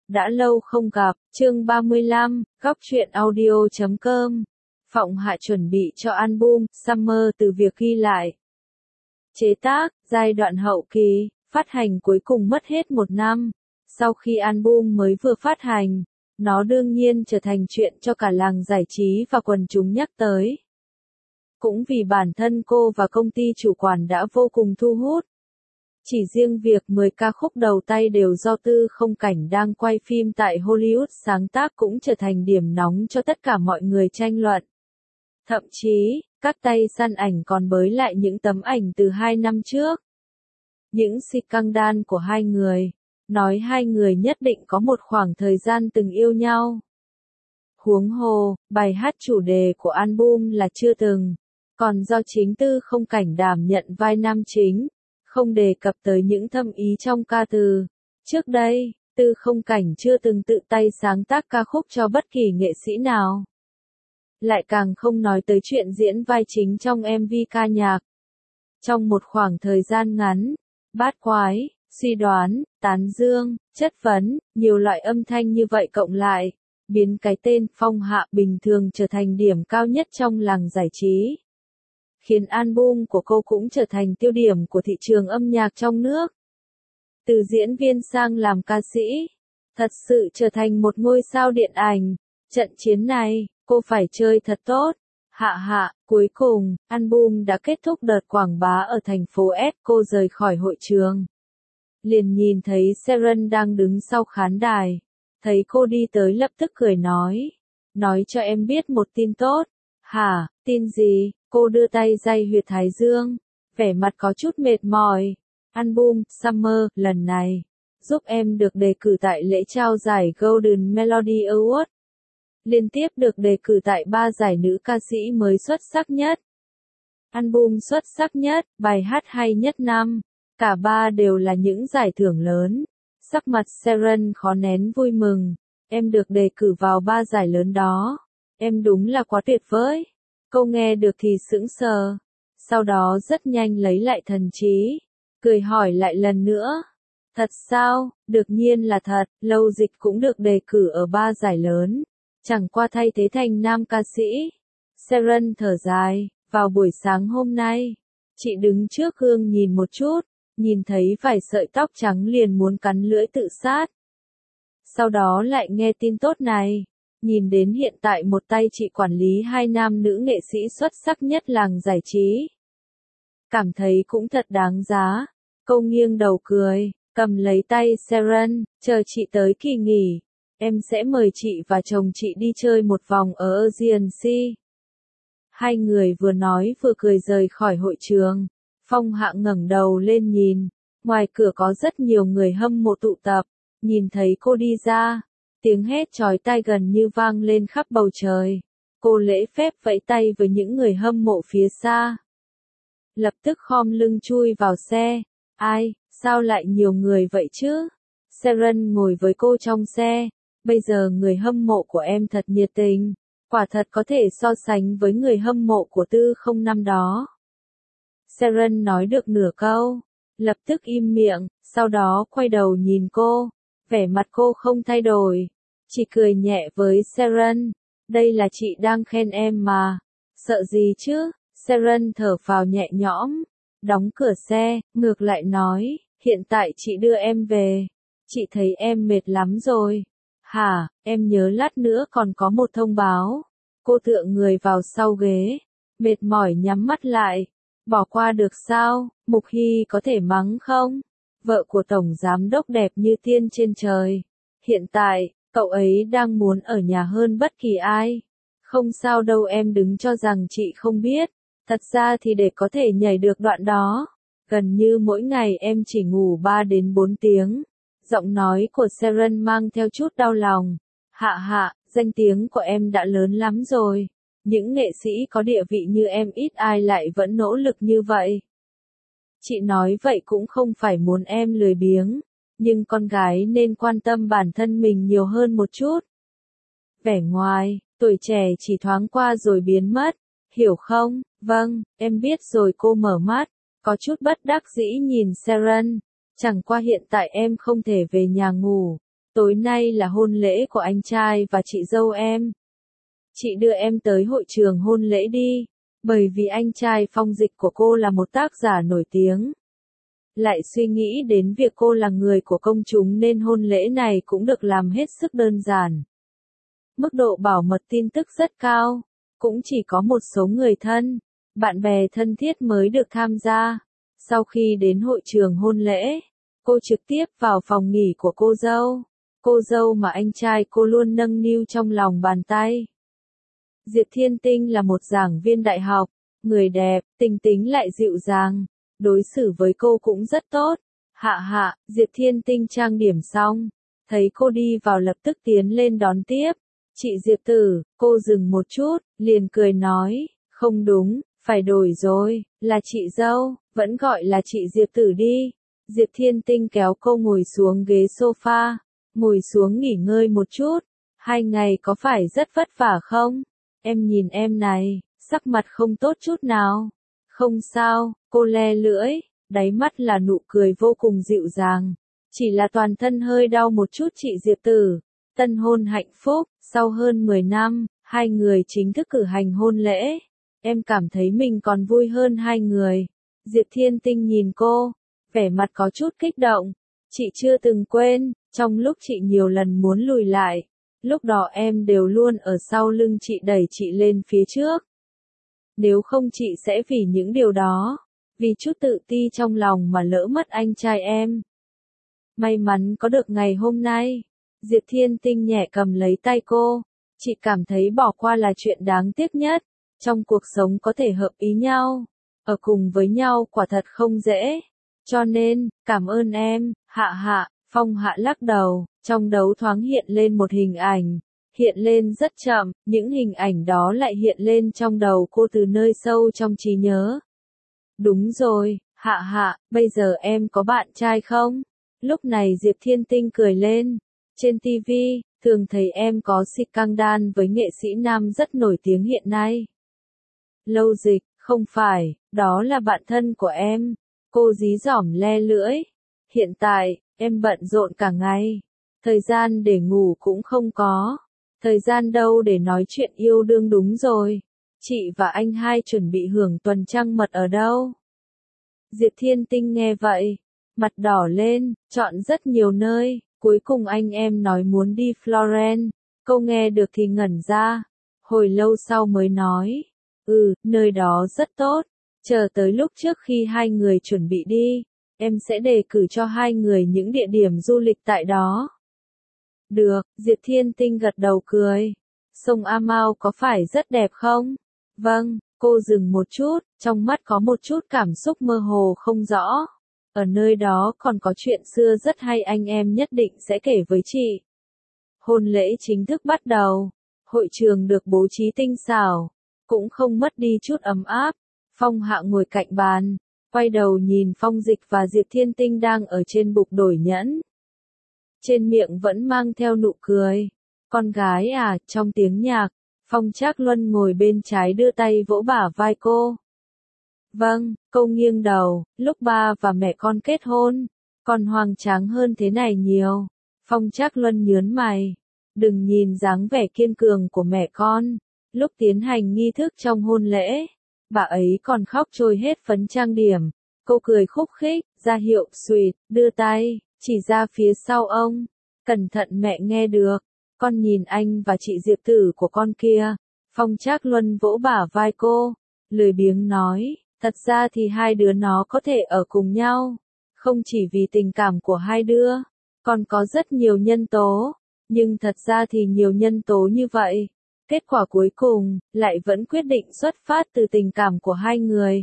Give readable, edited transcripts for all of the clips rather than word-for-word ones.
Đã lâu không gặp, chương 35, góc truyện audio.com. Phọng Hạ chuẩn bị cho album Summer từ việc ghi lại, chế tác, giai đoạn hậu kỳ, phát hành cuối cùng mất hết 1 năm. Sau khi album mới vừa phát hành, nó đương nhiên trở thành chuyện cho cả làng giải trí và quần chúng nhắc tới. Cũng vì bản thân cô và công ty chủ quản đã vô cùng thu hút. Chỉ riêng việc 10 ca khúc đầu tay đều do Tư Không Cảnh đang quay phim tại Hollywood sáng tác cũng trở thành điểm nóng cho tất cả mọi người tranh luận. Thậm chí, các tay săn ảnh còn bới lại những tấm ảnh từ 2 năm trước. Những scandal của hai người, nói hai người nhất định có một khoảng thời gian từng yêu nhau. Huống hồ, bài hát chủ đề của album là Chưa Từng, còn do chính Tư Không Cảnh đảm nhận vai nam chính, không đề cập tới những thâm ý trong ca từ. Trước đây, Tư Không Cảnh chưa từng tự tay sáng tác ca khúc cho bất kỳ nghệ sĩ nào. Lại càng không nói tới chuyện diễn vai chính trong MV ca nhạc. Trong một khoảng thời gian ngắn, bát quái, suy đoán, tán dương, chất vấn, nhiều loại âm thanh như vậy cộng lại, biến cái tên Phong Hạ bình thường trở thành điểm cao nhất trong làng giải trí. Khiến album của cô cũng trở thành tiêu điểm của thị trường âm nhạc trong nước. Từ diễn viên sang làm ca sĩ, thật sự trở thành một ngôi sao điện ảnh. Trận chiến này, cô phải chơi thật tốt. Cuối cùng, album đã kết thúc đợt quảng bá ở thành phố S. Cô rời khỏi hội trường. Liền nhìn thấy Sharon đang đứng sau khán đài. Thấy cô đi tới lập tức cười nói. Nói cho em biết một tin tốt. Hả, tin gì? Cô đưa tay day huyệt thái dương, vẻ mặt có chút mệt mỏi. Album Summer lần này, giúp em được đề cử tại lễ trao giải Golden Melody Award. Liên tiếp được đề cử tại 3 giải nữ ca sĩ mới xuất sắc nhất. Album xuất sắc nhất, bài hát hay nhất năm. Cả 3 đều là những giải thưởng lớn. Sắc mặt Sharon khó nén vui mừng. Em được đề cử vào 3 giải lớn đó. Em đúng là quá tuyệt vời. Cô nghe được thì sững sờ, sau đó rất nhanh lấy lại thần trí, cười hỏi lại lần nữa. Thật sao? Đương nhiên là thật, Lâu Dịch cũng được đề cử ở 3 giải lớn, chẳng qua thay thế thành nam ca sĩ. Sharon thở dài, vào buổi sáng hôm nay, chị đứng trước gương nhìn một chút, nhìn thấy vài sợi tóc trắng liền muốn cắn lưỡi tự sát. Sau đó lại nghe tin tốt này. Nhìn đến hiện tại một tay chị quản lý 2 nam nữ nghệ sĩ xuất sắc nhất làng giải trí. Cảm thấy cũng thật đáng giá. Cô nghiêng đầu cười, cầm lấy tay Sharon, chờ chị tới kỳ nghỉ. Em sẽ mời chị và chồng chị đi chơi một vòng ở Aegean Sea. Hai người vừa nói vừa cười rời khỏi hội trường. Phong Hạ ngẩng đầu lên nhìn. Ngoài cửa có rất nhiều người hâm mộ tụ tập. Nhìn thấy cô đi ra. Tiếng hét chói tai gần như vang lên khắp bầu trời. Cô lễ phép vẫy tay với những người hâm mộ phía xa. Lập tức khom lưng chui vào xe. Ai, sao lại nhiều người vậy chứ? Sharon ngồi với cô trong xe. Bây giờ người hâm mộ của em thật nhiệt tình. Quả thật có thể so sánh với người hâm mộ của Tư Không năm đó. Sharon nói được nửa câu. Lập tức im miệng, sau đó quay đầu nhìn cô. Vẻ mặt cô không thay đổi, chỉ cười nhẹ với Sharon. Đây là chị đang khen em mà. Sợ gì chứ? Sharon thở phào nhẹ nhõm, đóng cửa xe, ngược lại nói, hiện tại chị đưa em về. Chị thấy em mệt lắm rồi. Hả, em nhớ lát nữa còn có một thông báo. Cô tựa người vào sau ghế, mệt mỏi nhắm mắt lại. Bỏ qua được sao? Mục Hy có thể mắng không? Vợ của tổng giám đốc đẹp như tiên trên trời. Hiện tại, cậu ấy đang muốn ở nhà hơn bất kỳ ai. Không sao đâu, em đừng cho rằng chị không biết. Thật ra thì để có thể nhảy được đoạn đó, gần như mỗi ngày em chỉ ngủ 3 đến 4 tiếng. Giọng nói của Sharon mang theo chút đau lòng. Danh tiếng của em đã lớn lắm rồi. Những nghệ sĩ có địa vị như em ít ai lại vẫn nỗ lực như vậy. Chị nói vậy cũng không phải muốn em lười biếng, nhưng con gái nên quan tâm bản thân mình nhiều hơn một chút. Vẻ ngoài, tuổi trẻ chỉ thoáng qua rồi biến mất, hiểu không? Vâng, em biết rồi. Cô mở mắt, có chút bất đắc dĩ nhìn Sharon. Chẳng qua hiện tại em không thể về nhà ngủ. Tối nay là hôn lễ của anh trai và chị dâu em. Chị đưa em tới hội trường hôn lễ đi, bởi vì anh trai Phong Dịch của cô là một tác giả nổi tiếng. Lại suy nghĩ đến việc cô là người của công chúng nên hôn lễ này cũng được làm hết sức đơn giản. Mức độ bảo mật tin tức rất cao, cũng chỉ có một số người thân, bạn bè thân thiết mới được tham gia. Sau khi đến hội trường hôn lễ, cô trực tiếp vào phòng nghỉ của cô dâu mà anh trai cô luôn nâng niu trong lòng bàn tay. Diệp Thiên Tinh là một giảng viên đại học, người đẹp, tính tính lại dịu dàng, đối xử với cô cũng rất tốt. Hạ, Diệp Thiên Tinh trang điểm xong, thấy cô đi vào lập tức tiến lên đón tiếp. Chị Diệp Tử, cô dừng một chút, liền cười nói, không đúng, phải đổi rồi, là chị dâu, vẫn gọi là chị Diệp Tử đi. Diệp Thiên Tinh kéo cô ngồi xuống ghế sofa, ngồi xuống nghỉ ngơi một chút. 2 ngày có phải rất vất vả không? Em nhìn em này, sắc mặt không tốt chút nào. Không sao, cô le lưỡi, đáy mắt là nụ cười vô cùng dịu dàng. Chỉ là toàn thân hơi đau một chút chị Diệp Tử. Tân hôn hạnh phúc, sau hơn 10 năm, 2 người chính thức cử hành hôn lễ. Em cảm thấy mình còn vui hơn 2 người. Diệp Thiên Tinh nhìn cô, vẻ mặt có chút kích động. Chị chưa từng quên, trong lúc chị nhiều lần muốn lùi lại, lúc đó em đều luôn ở sau lưng chị đẩy chị lên phía trước. Nếu không chị sẽ vì những điều đó, vì chút tự ti trong lòng mà lỡ mất anh trai em. May mắn có được ngày hôm nay. Diệp Thiên Tinh nhẹ cầm lấy tay cô. Chị cảm thấy bỏ qua là chuyện đáng tiếc nhất. Trong cuộc sống có thể hợp ý nhau, ở cùng với nhau quả thật không dễ. Cho nên, cảm ơn em, Hạ. Phong Hạ lắc đầu, trong đấu thoáng hiện lên một hình ảnh. Hiện lên rất chậm, những hình ảnh đó lại hiện lên trong đầu cô từ nơi sâu trong trí nhớ. Đúng rồi, Hạ, bây giờ em có bạn trai không? Lúc này Diệp Thiên Tinh cười lên. Trên TV, thường thấy em có scandal với nghệ sĩ nam rất nổi tiếng hiện nay. Lâu Dịch, không phải, đó là bạn thân của em. Cô dí dỏm le lưỡi. Hiện tại, em bận rộn cả ngày. Thời gian để ngủ cũng không có. Thời gian đâu để nói chuyện yêu đương đúng rồi. Chị và anh hai chuẩn bị hưởng tuần trăng mật ở đâu? Diệp Thiên Tinh nghe vậy, mặt đỏ lên, chọn rất nhiều nơi. Cuối cùng anh em nói muốn đi Florence. Cô nghe được thì ngẩn ra. Hồi lâu sau mới nói. Nơi đó rất tốt. Chờ tới lúc trước khi 2 người chuẩn bị đi, em sẽ đề cử cho 2 người những địa điểm du lịch tại đó. Được, Diệp Thiên Tinh gật đầu cười. Sông Amao có phải rất đẹp không? Vâng, cô dừng một chút, trong mắt có một chút cảm xúc mơ hồ không rõ. Ở nơi đó còn có chuyện xưa rất hay anh em nhất định sẽ kể với chị. Hôn lễ chính thức bắt đầu. Hội trường được bố trí tinh xảo, cũng không mất đi chút ấm áp. Phong Hạ ngồi cạnh bàn, quay đầu nhìn Phong Dịch và Diệp Thiên Tinh đang ở trên bục đổi nhẫn. Trên miệng vẫn mang theo nụ cười. Con gái à, trong tiếng nhạc, Phong Trác Luân ngồi bên trái đưa tay vỗ bả vai cô. Vâng, cô nghiêng đầu, lúc ba và mẹ con kết hôn, còn hoành tráng hơn thế này nhiều. Phong Trác Luân nhướng mày. Đừng nhìn dáng vẻ kiên cường của mẹ con. Lúc tiến hành nghi thức trong hôn lễ, bà ấy còn khóc trôi hết phấn trang điểm. Cô cười khúc khích, ra hiệu sweet, đưa tay, chỉ ra phía sau ông. Cẩn thận mẹ nghe được. Con nhìn anh và chị Diệp Tử của con kia. Phong Trác Luân vỗ bả vai cô, lười biếng nói, thật ra thì 2 đứa nó có thể ở cùng nhau. Không chỉ vì tình cảm của 2 đứa, còn có rất nhiều nhân tố. Nhưng thật ra thì nhiều nhân tố như vậy, kết quả cuối cùng, lại vẫn quyết định xuất phát từ tình cảm của 2 người.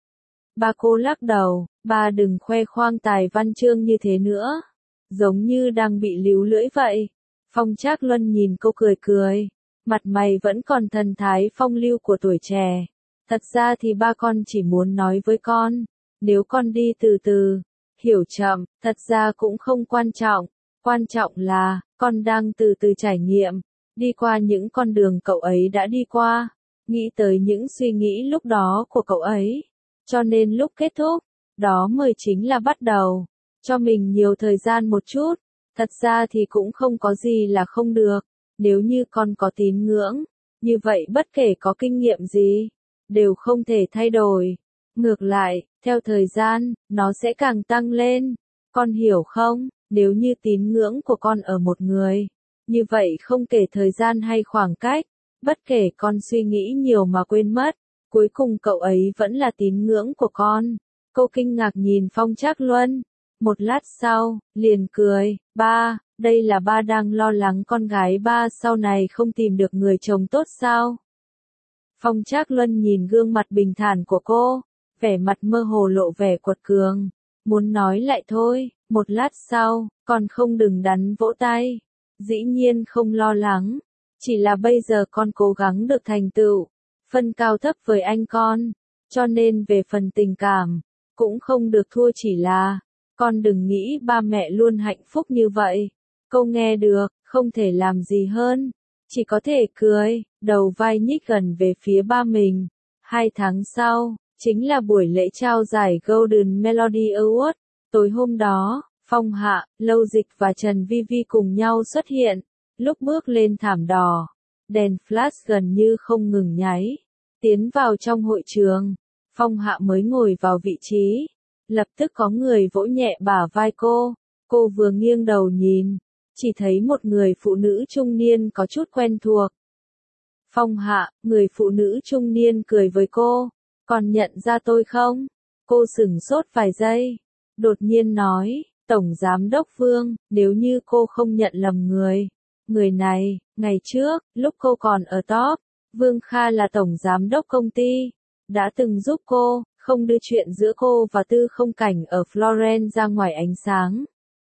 Ba cô lắc đầu, ba đừng khoe khoang tài văn chương như thế nữa. Giống như đang bị líu lưỡi vậy. Phong Trác Luân nhìn cô cười cười. Mặt mày vẫn còn thần thái phong lưu của tuổi trẻ. Thật ra thì ba con chỉ muốn nói với con. Nếu con đi từ từ, hiểu chậm, thật ra cũng không quan trọng. Quan trọng là, con đang từ từ trải nghiệm. Đi qua những con đường cậu ấy đã đi qua. Nghĩ tới những suy nghĩ lúc đó của cậu ấy. Cho nên lúc kết thúc, đó mới chính là bắt đầu. Cho mình nhiều thời gian một chút. Thật ra thì cũng không có gì là không được, nếu như con có tín ngưỡng, như vậy bất kể có kinh nghiệm gì, đều không thể thay đổi. Ngược lại, theo thời gian, nó sẽ càng tăng lên. Con hiểu không? Nếu như tín ngưỡng của con ở một người, như vậy không kể thời gian hay khoảng cách, bất kể con suy nghĩ nhiều mà quên mất, cuối cùng cậu ấy vẫn là tín ngưỡng của con. Cô kinh ngạc nhìn Phong Trác Luân. Một lát sau, liền cười, ba, đây là ba đang lo lắng con gái ba sau này không tìm được người chồng tốt sao? Phong Trác Luân nhìn gương mặt bình thản của cô, vẻ mặt mơ hồ lộ vẻ quật cường, muốn nói lại thôi, một lát sau, con không đừng đắn vỗ tay, dĩ nhiên không lo lắng, chỉ là bây giờ con cố gắng được thành tựu, phân cao thấp với anh con, cho nên về phần tình cảm, cũng không được thua chỉ là, con đừng nghĩ ba mẹ luôn hạnh phúc như vậy, câu nghe được, không thể làm gì hơn. Chỉ có thể cười, đầu vai nhích gần về phía ba mình. 2 tháng sau, chính là buổi lễ trao giải Golden Melody Award. Tối hôm đó, Phong Hạ, Lâu Dịch và Trần Vi Vi cùng nhau xuất hiện. Lúc bước lên thảm đỏ, đèn flash gần như không ngừng nháy. Tiến vào trong hội trường, Phong Hạ mới ngồi vào vị trí. Lập tức có người vỗ nhẹ bả vai cô. Cô vừa nghiêng đầu nhìn, chỉ thấy một người phụ nữ trung niên có chút quen thuộc. Phong Hạ, người phụ nữ trung niên cười với cô, còn nhận ra tôi không? Cô sửng sốt vài giây, đột nhiên nói, Tổng Giám đốc Vương, nếu như cô không nhận lầm người này, ngày trước, lúc cô còn ở top, Vương Kha là Tổng Giám đốc công ty, đã từng giúp cô, không đưa chuyện giữa cô và Tư Không Cảnh ở Florence ra ngoài ánh sáng.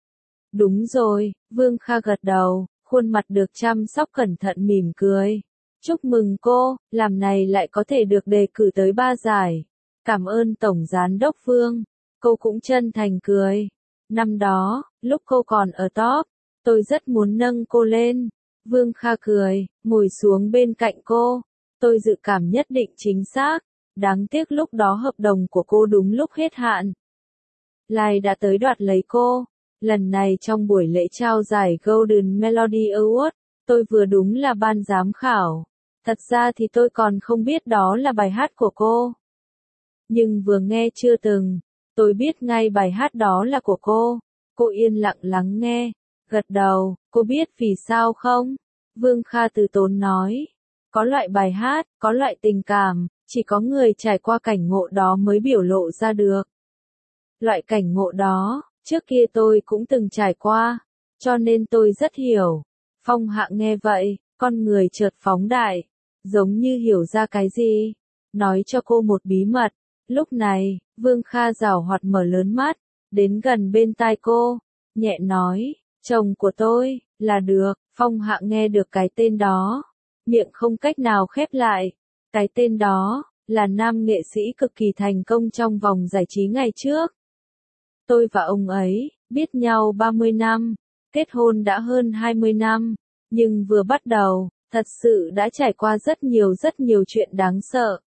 Đúng rồi, Vương Kha gật đầu, khuôn mặt được chăm sóc cẩn thận mỉm cười. Chúc mừng cô, làm này lại có thể được đề cử tới 3 giải. Cảm ơn Tổng Giám đốc Vương. Cô cũng chân thành cười. Năm đó, lúc cô còn ở top, tôi rất muốn nâng cô lên. Vương Kha cười, ngồi xuống bên cạnh cô. Tôi dự cảm nhất định chính xác. Đáng tiếc lúc đó hợp đồng của cô đúng lúc hết hạn. Lai đã tới đoạt lấy cô. Lần này trong buổi lễ trao giải Golden Melody Award, tôi vừa đúng là ban giám khảo. Thật ra thì tôi còn không biết đó là bài hát của cô. Nhưng vừa nghe chưa từng, tôi biết ngay bài hát đó là của cô. Cô yên lặng lắng nghe, gật đầu, cô biết vì sao không? Vương Kha từ tốn nói. Có loại bài hát, có loại tình cảm, chỉ có người trải qua cảnh ngộ đó mới biểu lộ ra được. Loại cảnh ngộ đó, trước kia tôi cũng từng trải qua, cho nên tôi rất hiểu. Phong Hạ nghe vậy, con người chợt phóng đại, giống như hiểu ra cái gì. Nói cho cô một bí mật. Lúc này, Vương Kha giảo hoạt mở lớn mắt, đến gần bên tai cô, nhẹ nói, chồng của tôi, là được. Phong Hạ nghe được cái tên đó, miệng không cách nào khép lại. Cái tên đó, là nam nghệ sĩ cực kỳ thành công trong vòng giải trí ngày trước. Tôi và ông ấy, biết nhau 30 năm, kết hôn đã hơn 20 năm, nhưng vừa bắt đầu, thật sự đã trải qua rất nhiều chuyện đáng sợ.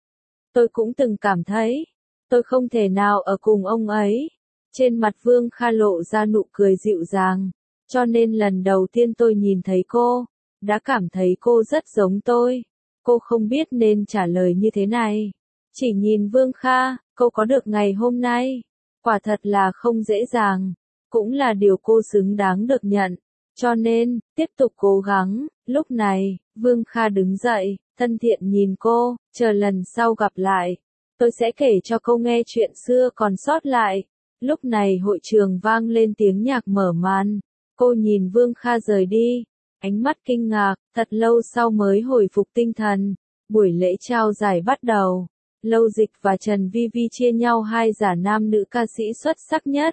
Tôi cũng từng cảm thấy, tôi không thể nào ở cùng ông ấy. Trên mặt Vương Kha lộ ra nụ cười dịu dàng, cho nên lần đầu tiên tôi nhìn thấy cô, đã cảm thấy cô rất giống tôi. Cô không biết nên trả lời như thế này. Chỉ nhìn Vương Kha, cô có được ngày hôm nay. Quả thật là không dễ dàng, cũng là điều cô xứng đáng được nhận. Cho nên, tiếp tục cố gắng. Lúc này, Vương Kha đứng dậy, thân thiện nhìn cô, chờ lần sau gặp lại. Tôi sẽ kể cho cô nghe chuyện xưa còn sót lại. Lúc này hội trường vang lên tiếng nhạc mở màn. Cô nhìn Vương Kha rời đi, ánh mắt kinh ngạc, thật lâu sau mới hồi phục tinh thần. Buổi lễ trao giải bắt đầu. Lâu Dịch và Trần Vi Vi chia nhau 2 giải nam nữ ca sĩ xuất sắc nhất.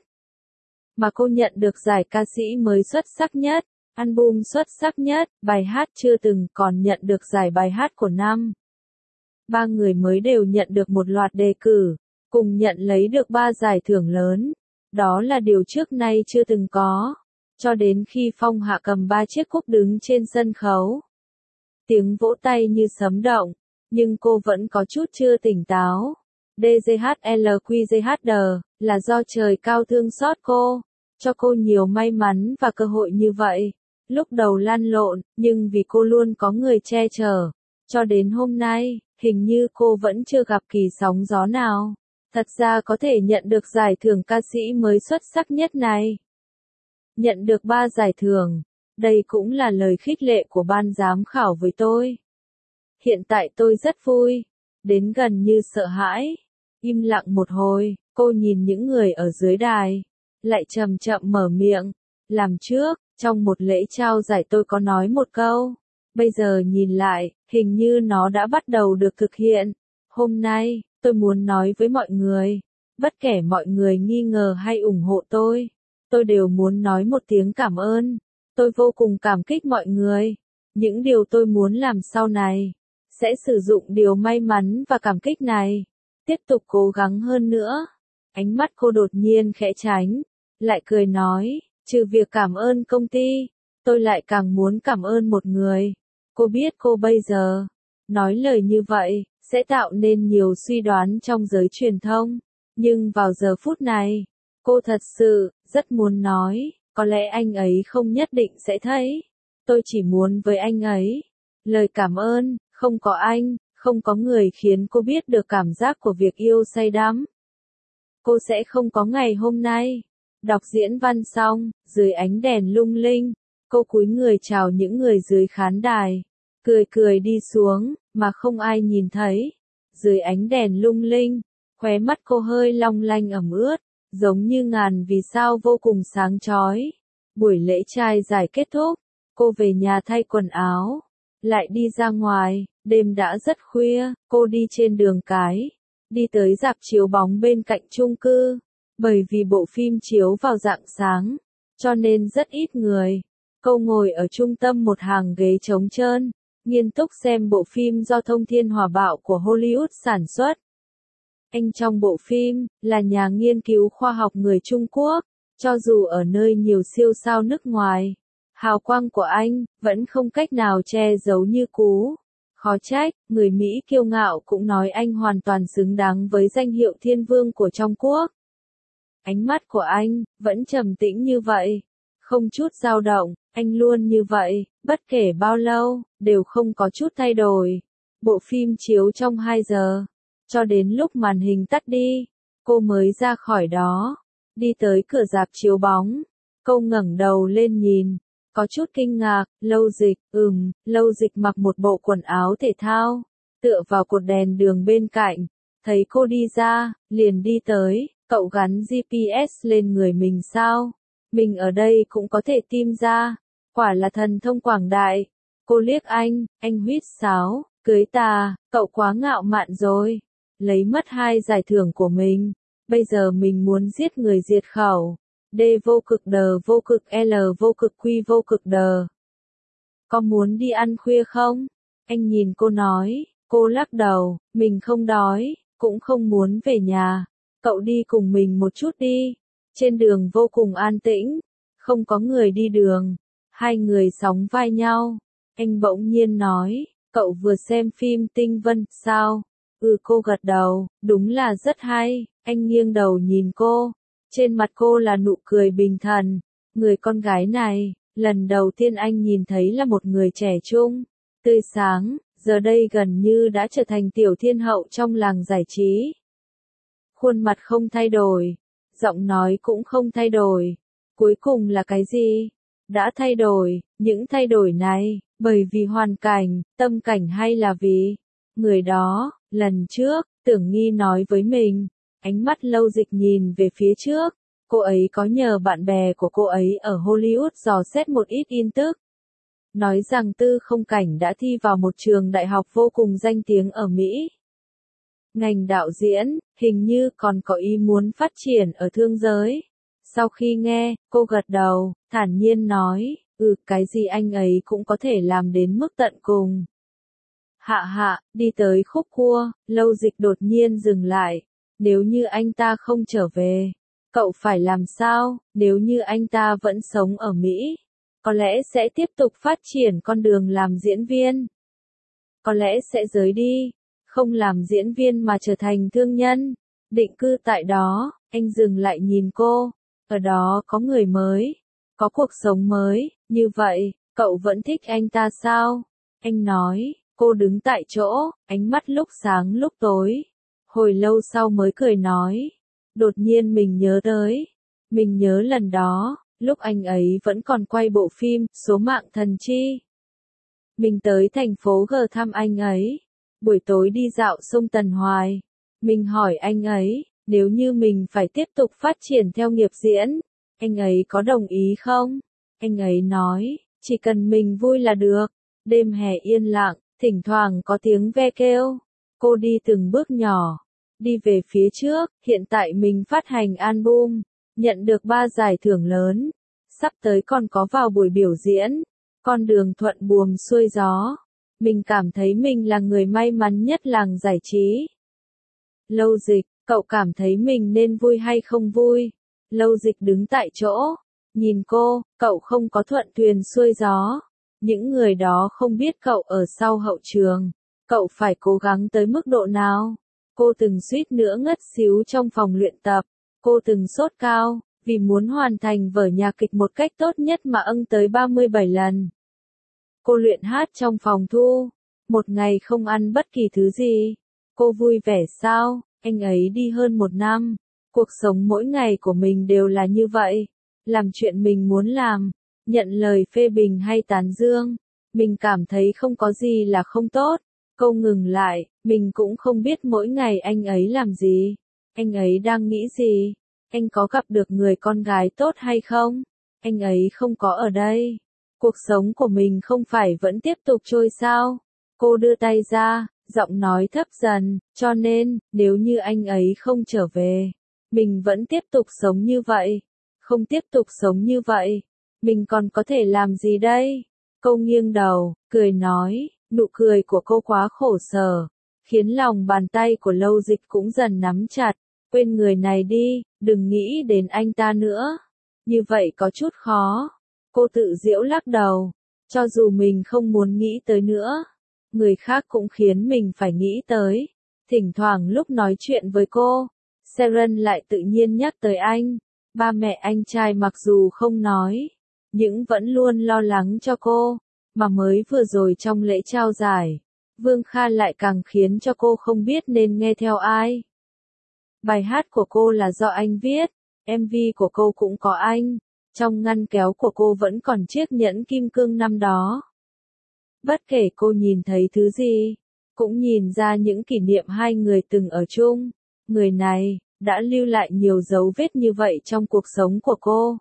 Mà cô nhận được giải ca sĩ mới xuất sắc nhất, album xuất sắc nhất, bài hát chưa từng còn nhận được giải bài hát của năm. 3 người mới đều nhận được một loạt đề cử, cùng nhận lấy được 3 giải thưởng lớn. Đó là điều trước nay chưa từng có. Cho đến khi Phong Hạ cầm 3 chiếc cúp đứng trên sân khấu. Tiếng vỗ tay như sấm động. Nhưng cô vẫn có chút chưa tỉnh táo. DJHLQZHD, là do trời cao thương xót cô. cho cô nhiều may mắn và cơ hội như vậy. Lúc đầu lăn lộn, nhưng vì cô luôn có người che chở, cho đến hôm nay, hình như cô vẫn chưa gặp kỳ sóng gió nào. Thật ra có thể nhận được giải thưởng ca sĩ mới xuất sắc nhất này. Nhận được 3 giải thưởng, đây cũng là lời khích lệ của ban giám khảo với tôi. Hiện tại tôi rất vui, đến gần như sợ hãi. Im lặng một hồi, cô nhìn những người ở dưới đài, lại chậm chậm mở miệng. Làm trước, trong một lễ trao giải tôi có nói một câu. Bây giờ nhìn lại, hình như nó đã bắt đầu được thực hiện. Hôm nay, tôi muốn nói với mọi người, bất kể mọi người nghi ngờ hay ủng hộ tôi đều muốn nói một tiếng cảm ơn. Tôi vô cùng cảm kích mọi người. Những điều tôi muốn làm sau này, sẽ sử dụng điều may mắn và cảm kích này. Tiếp tục cố gắng hơn nữa. Ánh mắt cô đột nhiên khẽ tránh, lại cười nói, trừ việc cảm ơn công ty, tôi lại càng muốn cảm ơn một người. Cô biết cô bây giờ, nói lời như vậy, sẽ tạo nên nhiều suy đoán trong giới truyền thông. Nhưng vào giờ phút này, cô thật sự, rất muốn nói, có lẽ anh ấy không nhất định sẽ thấy. Tôi chỉ muốn với anh ấy. Lời cảm ơn, không có anh, không có người khiến cô biết được cảm giác của việc yêu say đắm. Cô sẽ không có ngày hôm nay. Đọc diễn văn xong, dưới ánh đèn lung linh, cô cúi người chào những người dưới khán đài. Cười cười đi xuống, mà không ai nhìn thấy. Dưới ánh đèn lung linh, khóe mắt cô hơi long lanh ẩm ướt, giống như ngàn vì sao vô cùng sáng chói. Buổi lễ trai giải kết thúc, cô về nhà thay quần áo, lại đi ra ngoài, đêm đã rất khuya, cô đi trên đường cái, đi tới rạp chiếu bóng bên cạnh chung cư, bởi vì bộ phim chiếu vào rạng sáng, cho nên rất ít người. Cô ngồi ở trung tâm một hàng ghế trống trơn, nghiêm túc xem bộ phim do Thông Thiên Hòa Bạo của Hollywood sản xuất. Anh trong bộ phim, là nhà nghiên cứu khoa học người Trung Quốc, cho dù ở nơi nhiều siêu sao nước ngoài, hào quang của anh, vẫn không cách nào che giấu như cũ. Khó trách, người Mỹ kiêu ngạo cũng nói anh hoàn toàn xứng đáng với danh hiệu thiên vương của trong quốc. Ánh mắt của anh, vẫn trầm tĩnh như vậy, không chút dao động, anh luôn như vậy, bất kể bao lâu, đều không có chút thay đổi. Bộ phim chiếu trong 2 giờ, cho đến lúc màn hình tắt đi, cô mới ra khỏi đó, đi tới cửa rạp chiếu bóng. Cô ngẩng đầu lên nhìn, có chút kinh ngạc. Lâu Dịch mặc một bộ quần áo thể thao, tựa vào cột đèn đường bên cạnh, thấy cô đi ra, liền đi tới. Cậu gắn GPS lên người mình sao? Mình ở đây cũng có thể tìm ra, quả là thần thông quảng đại. Cô liếc anh huýt sáo, cưới ta, cậu quá ngạo mạn rồi. Lấy mất 2 giải thưởng của mình, bây giờ mình muốn giết người diệt khẩu. D vô cực đờ vô cực L vô cực quy vô cực đờ. Có muốn đi ăn khuya không? Anh nhìn cô nói, cô lắc đầu, mình không đói, cũng không muốn về nhà. Cậu đi cùng mình một chút đi. Trên đường vô cùng an tĩnh, không có người đi đường. 2 người sóng vai nhau. Anh bỗng nhiên nói, cậu vừa xem phim Tinh Vân, sao? Cô gật đầu, đúng là rất hay. Anh nghiêng đầu nhìn cô. Trên mặt cô là nụ cười bình thản. Người con gái này, lần đầu tiên anh nhìn thấy là một người trẻ trung, tươi sáng, giờ đây gần như đã trở thành tiểu thiên hậu trong làng giải trí. Khuôn mặt không thay đổi, giọng nói cũng không thay đổi. Cuối cùng là cái gì? Đã thay đổi, những thay đổi này, bởi vì hoàn cảnh, tâm cảnh hay là vì người đó, lần trước, Tưởng Nghi nói với mình. Ánh mắt Lâu Dịch nhìn về phía trước, cô ấy có nhờ bạn bè của cô ấy ở Hollywood dò xét một ít tin tức. Nói rằng Tư Không Cảnh đã thi vào một trường đại học vô cùng danh tiếng ở Mỹ. Ngành đạo diễn, hình như còn có ý muốn phát triển ở thương giới. Sau khi nghe, cô gật đầu, thản nhiên nói, cái gì anh ấy cũng có thể làm đến mức tận cùng. Đi tới khúc cua, Lâu Dịch đột nhiên dừng lại. Nếu như anh ta không trở về, cậu phải làm sao? Nếu như anh ta vẫn sống ở Mỹ, có lẽ sẽ tiếp tục phát triển con đường làm diễn viên. Có lẽ sẽ rời đi, không làm diễn viên mà trở thành thương nhân, định cư tại đó. Anh dừng lại nhìn cô. Ở đó có người mới, có cuộc sống mới, như vậy, cậu vẫn thích anh ta sao? Anh nói, cô đứng tại chỗ, ánh mắt lúc sáng lúc tối. Hồi lâu sau mới cười nói, đột nhiên mình nhớ tới. Mình nhớ lần đó, lúc anh ấy vẫn còn quay bộ phim, Số mạng thần chi. Mình tới thành phố G thăm anh ấy. Buổi tối đi dạo sông Tần Hoài. Mình hỏi anh ấy, nếu như mình phải tiếp tục phát triển theo nghiệp diễn, anh ấy có đồng ý không? Anh ấy nói, chỉ cần mình vui là được. Đêm hè yên lặng, thỉnh thoảng có tiếng ve kêu. Cô đi từng bước nhỏ, đi về phía trước, hiện tại mình phát hành album, nhận được 3 giải thưởng lớn. Sắp tới còn có vào buổi biểu diễn, con đường thuận buồm xuôi gió. Mình cảm thấy mình là người may mắn nhất làng giải trí. Lâu Dịch, cậu cảm thấy mình nên vui hay không vui? Lâu Dịch đứng tại chỗ, nhìn cô, cậu không có thuận thuyền xuôi gió. Những người đó không biết cậu ở sau hậu trường. Cậu phải cố gắng tới mức độ nào? Cô từng suýt nữa ngất xíu trong phòng luyện tập. Cô từng sốt cao, vì muốn hoàn thành vở nhạc kịch một cách tốt nhất mà tới 37 lần. Cô luyện hát trong phòng thu. Một ngày không ăn bất kỳ thứ gì. Cô vui vẻ sao? Anh ấy đi hơn 1 năm. Cuộc sống mỗi ngày của mình đều là như vậy. Làm chuyện mình muốn làm. Nhận lời phê bình hay tán dương. Mình cảm thấy không có gì là không tốt. Câu ngừng lại, mình cũng không biết mỗi ngày anh ấy làm gì. Anh ấy đang nghĩ gì? Anh có gặp được người con gái tốt hay không? Anh ấy không có ở đây. Cuộc sống của mình không phải vẫn tiếp tục trôi sao? Cô đưa tay ra, giọng nói thấp dần, cho nên, nếu như anh ấy không trở về, mình vẫn tiếp tục sống như vậy. Không tiếp tục sống như vậy, mình còn có thể làm gì đây? Cô nghiêng đầu, cười nói, nụ cười của cô quá khổ sở, khiến lòng bàn tay của Lâu Dịch cũng dần nắm chặt. Quên người này đi, đừng nghĩ đến anh ta nữa. Như vậy có chút khó. Cô tự giễu lắc đầu. Cho dù mình không muốn nghĩ tới nữa, người khác cũng khiến mình phải nghĩ tới. Thỉnh thoảng lúc nói chuyện với cô, Seren lại tự nhiên nhắc tới anh. Ba mẹ anh trai mặc dù không nói, nhưng vẫn luôn lo lắng cho cô. Mà mới vừa rồi trong lễ trao giải, Vương Kha lại càng khiến cho cô không biết nên nghe theo ai. Bài hát của cô là do anh viết, MV của cô cũng có anh. Trong ngăn kéo của cô vẫn còn chiếc nhẫn kim cương năm đó. Bất kể cô nhìn thấy thứ gì, cũng nhìn ra những kỷ niệm hai người từng ở chung. Người này, đã lưu lại nhiều dấu vết như vậy trong cuộc sống của cô.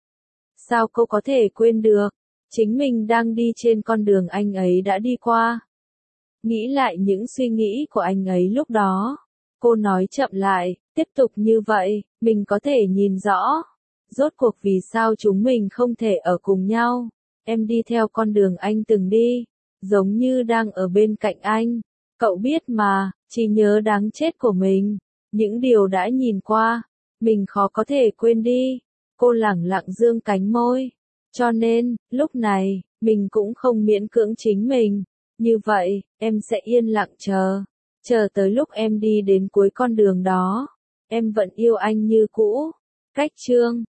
Sao cô có thể quên được? Chính mình đang đi trên con đường anh ấy đã đi qua. Nghĩ lại những suy nghĩ của anh ấy lúc đó. Cô nói chậm lại, tiếp tục như vậy, mình có thể nhìn rõ. Rốt cuộc vì sao chúng mình không thể ở cùng nhau. Em đi theo con đường anh từng đi, giống như đang ở bên cạnh anh. Cậu biết mà, trí nhớ đáng chết của mình, những điều đã nhìn qua, mình khó có thể quên đi. Cô lẳng lặng dương cánh môi. Cho nên, lúc này, mình cũng không miễn cưỡng chính mình. Như vậy, em sẽ yên lặng chờ. Chờ tới lúc em đi đến cuối con đường đó. Em vẫn yêu anh như cũ. Cách chương